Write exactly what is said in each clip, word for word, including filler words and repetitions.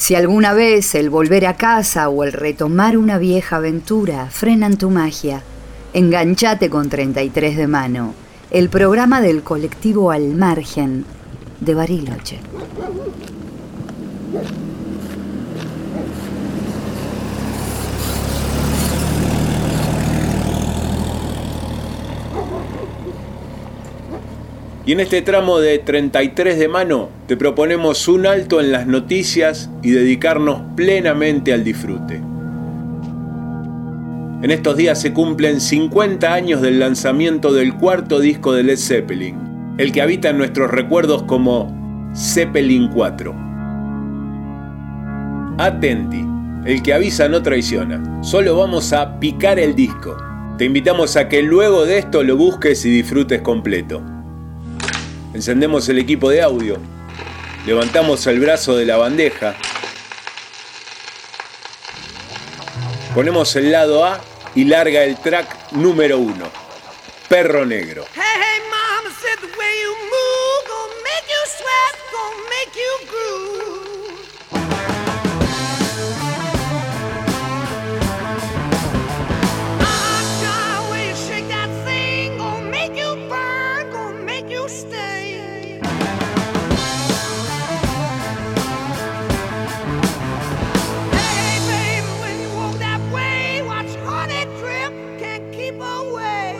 Si alguna vez el volver a casa o el retomar una vieja aventura frenan tu magia, enganchate con treinta y tres de mano, el programa del colectivo Al Margen de Bariloche. Y en este tramo de treinta y tres de mano te proponemos un alto en las noticias y dedicarnos plenamente al disfrute. En estos días se cumplen cincuenta años del lanzamiento del cuarto disco de Led Zeppelin, el que habita en nuestros recuerdos como Zeppelin cuatro. Atenti, el que avisa no traiciona. Solo vamos a picar el disco. Te invitamos a que luego de esto lo busques y disfrutes completo. Encendemos el equipo de audio, levantamos el brazo de la bandeja, ponemos el lado A y larga el track número uno, Perro Negro. Hey, hey, mama said the way you move gonna make you sweat, gonna make you groove. Ah, the way you shake that thing gonna make you burn, gonna make you stay. Hey, baby, when you walk that way, watch honey drip, can't keep away.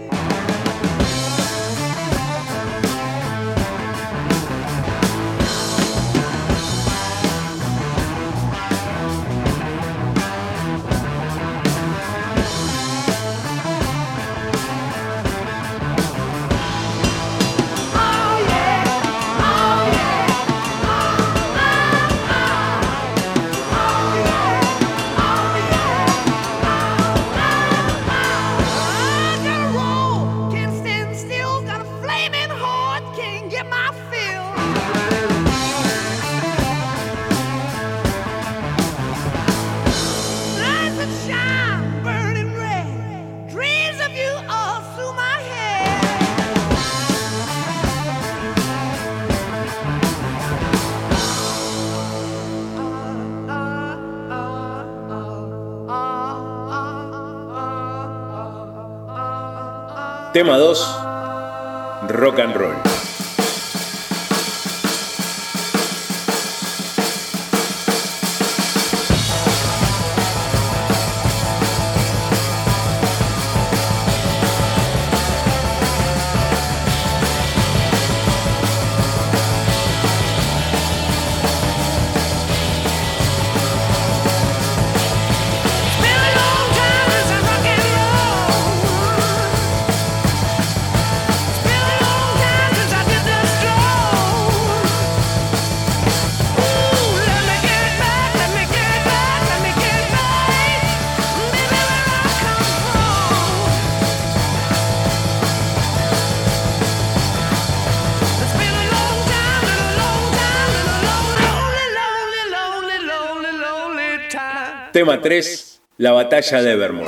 Tema dos, Rock and Roll. Tema tres, la batalla de Evermore.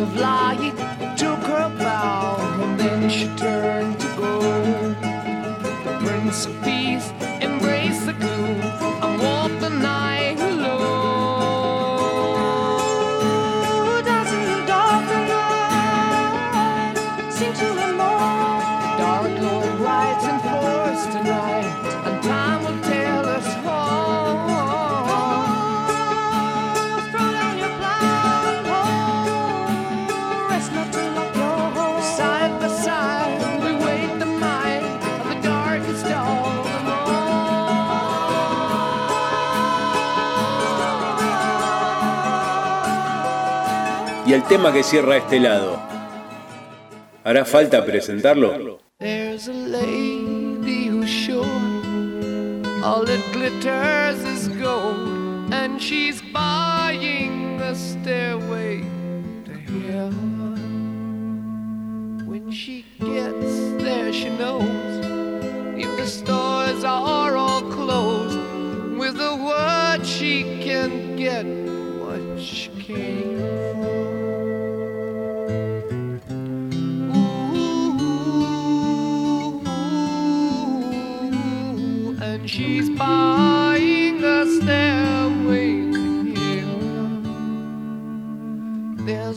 Y el tema que cierra este lado, ¿hará falta presentarlo? There's a lady who's sure all that glitters is gold, and she's buying a stairway to heaven. When she gets there, she knows if the stores are all closed, with a word she can get what she came for. She's buying a stairway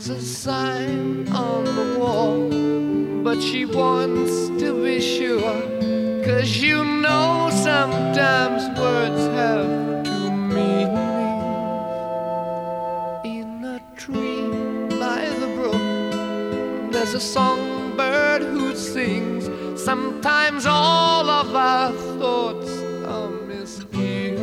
There's a sign on the wall, but she wants to be sure, 'cause you know sometimes words have two meanings. In a tree by the brook, there's a songbird who sings. Sometimes all of our thoughts are misgiven.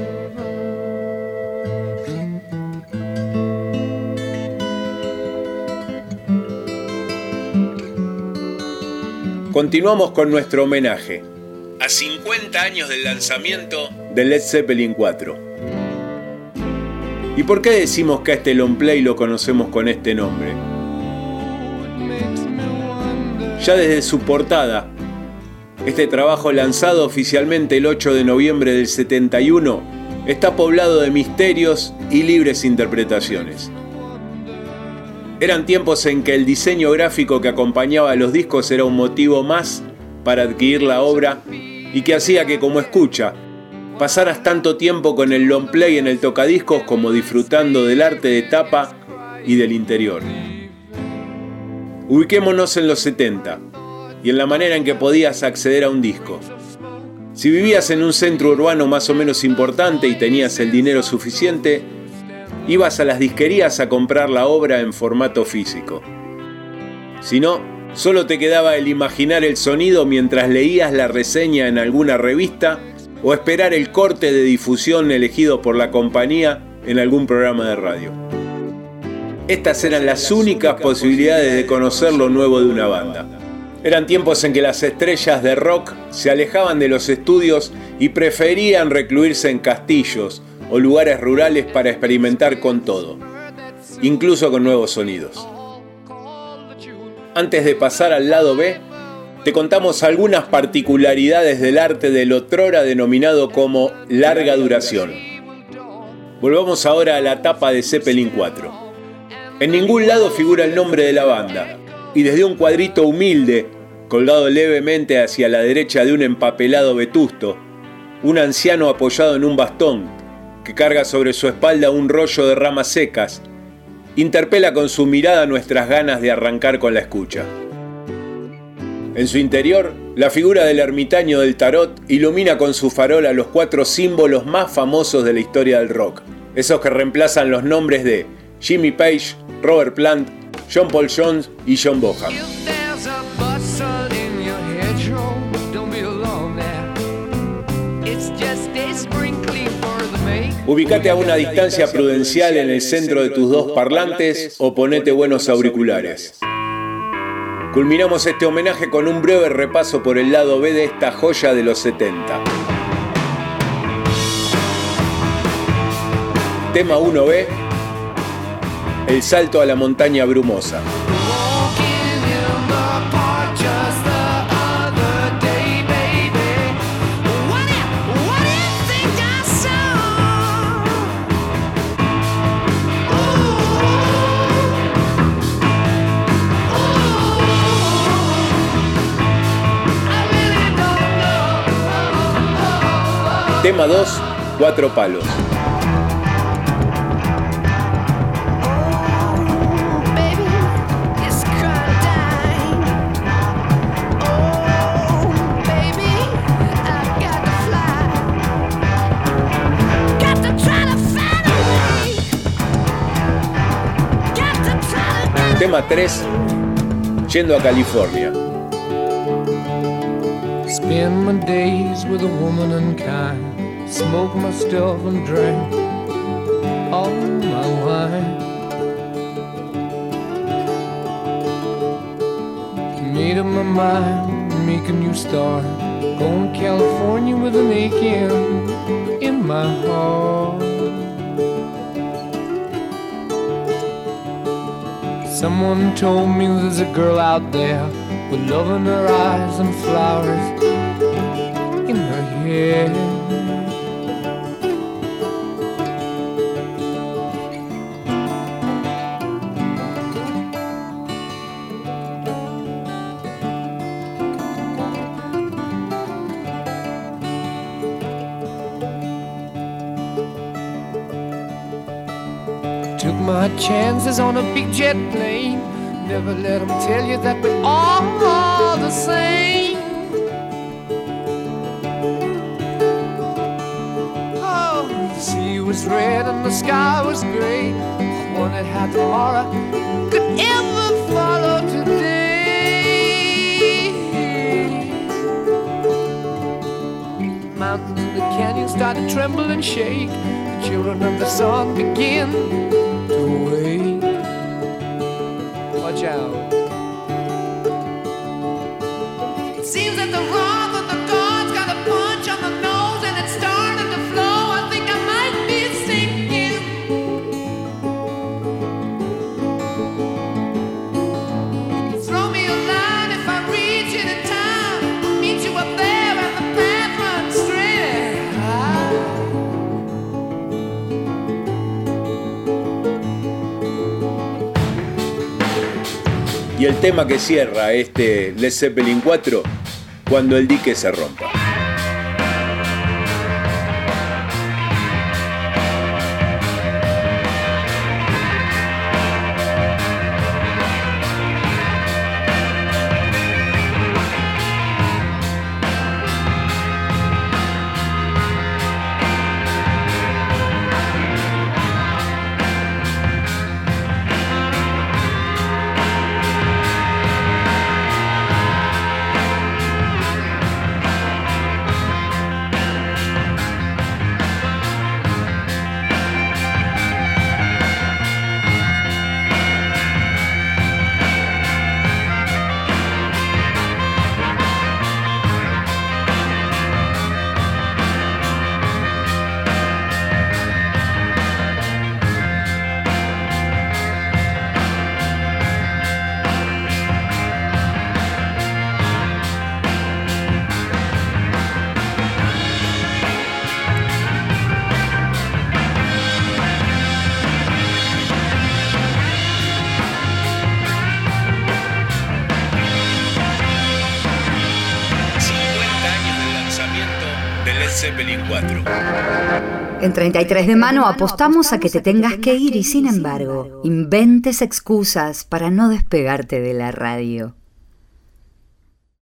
Continuamos con nuestro homenaje a cincuenta años del lanzamiento de Led Zeppelin cuatro. ¿Y por qué decimos que a este long play lo conocemos con este nombre? Ya desde su portada, este trabajo lanzado oficialmente el ocho de noviembre del setenta y uno está poblado de misterios y libres interpretaciones. Eran tiempos en que el diseño gráfico que acompañaba a los discos era un motivo más para adquirir la obra y que hacía que, como escucha, pasaras tanto tiempo con el long play en el tocadiscos como disfrutando del arte de tapa y del interior. Ubiquémonos en los setenta y en la manera en que podías acceder a un disco. Si vivías en un centro urbano más o menos importante y tenías el dinero suficiente, ibas a las disquerías a comprar la obra en formato físico. Si no, solo te quedaba el imaginar el sonido mientras leías la reseña en alguna revista o esperar el corte de difusión elegido por la compañía en algún programa de radio. Estas eran las únicas posibilidades de conocer lo nuevo de una banda. Eran tiempos en que las estrellas de rock se alejaban de los estudios y preferían recluirse en castillos o lugares rurales para experimentar con todo, incluso con nuevos sonidos. Antes de pasar al lado B, te contamos algunas particularidades del arte del otrora denominado como larga duración. Volvamos ahora a la tapa de Zeppelin cuatro. En ningún lado figura el nombre de la banda, y desde un cuadrito humilde, colgado levemente hacia la derecha de un empapelado vetusto, un anciano apoyado en un bastón, que carga sobre su espalda un rollo de ramas secas, interpela con su mirada nuestras ganas de arrancar con la escucha. En su interior, la figura del ermitaño del tarot ilumina con su farola los cuatro símbolos más famosos de la historia del rock, esos que reemplazan los nombres de Jimmy Page, Robert Plant, John Paul Jones y John Bonham. Ubicate a una distancia prudencial en el centro de tus dos parlantes o ponete buenos auriculares. Culminamos este homenaje con un breve repaso por el lado B de esta joya de los setenta. Tema uno B, El salto a la montaña brumosa. Tema dos, Cuatro palos. Tema tres, Yendo a California. Spend my days with a woman unkind, smoke my stuff and drink all my wine. Made up my mind, make a new start, going to California with an aching in my heart. Someone told me there's a girl out there with love in her eyes and flowers in her hair. Took my chances on a big jet plane. Never let them tell you that we're all the same. Oh, the sea was red and the sky was gray. I wondered how tomorrow could ever follow today. Mountains and the canyons started to tremble and shake. The children of the sun begin to wake. Watch out. It seems that the wrath of the gods got a punch on the nose and it's starting to flow. I think I might be sinking. Throw me a line if I reach it in time. Meet you up there and the path runs straight. Y el tema que cierra este Led Zeppelin cuatro, Cuando el dique se rompa. Zeppelin cuatro. En treinta y tres de mano apostamos a que te tengas que ir y sin embargo, inventes excusas para no despegarte de la radio.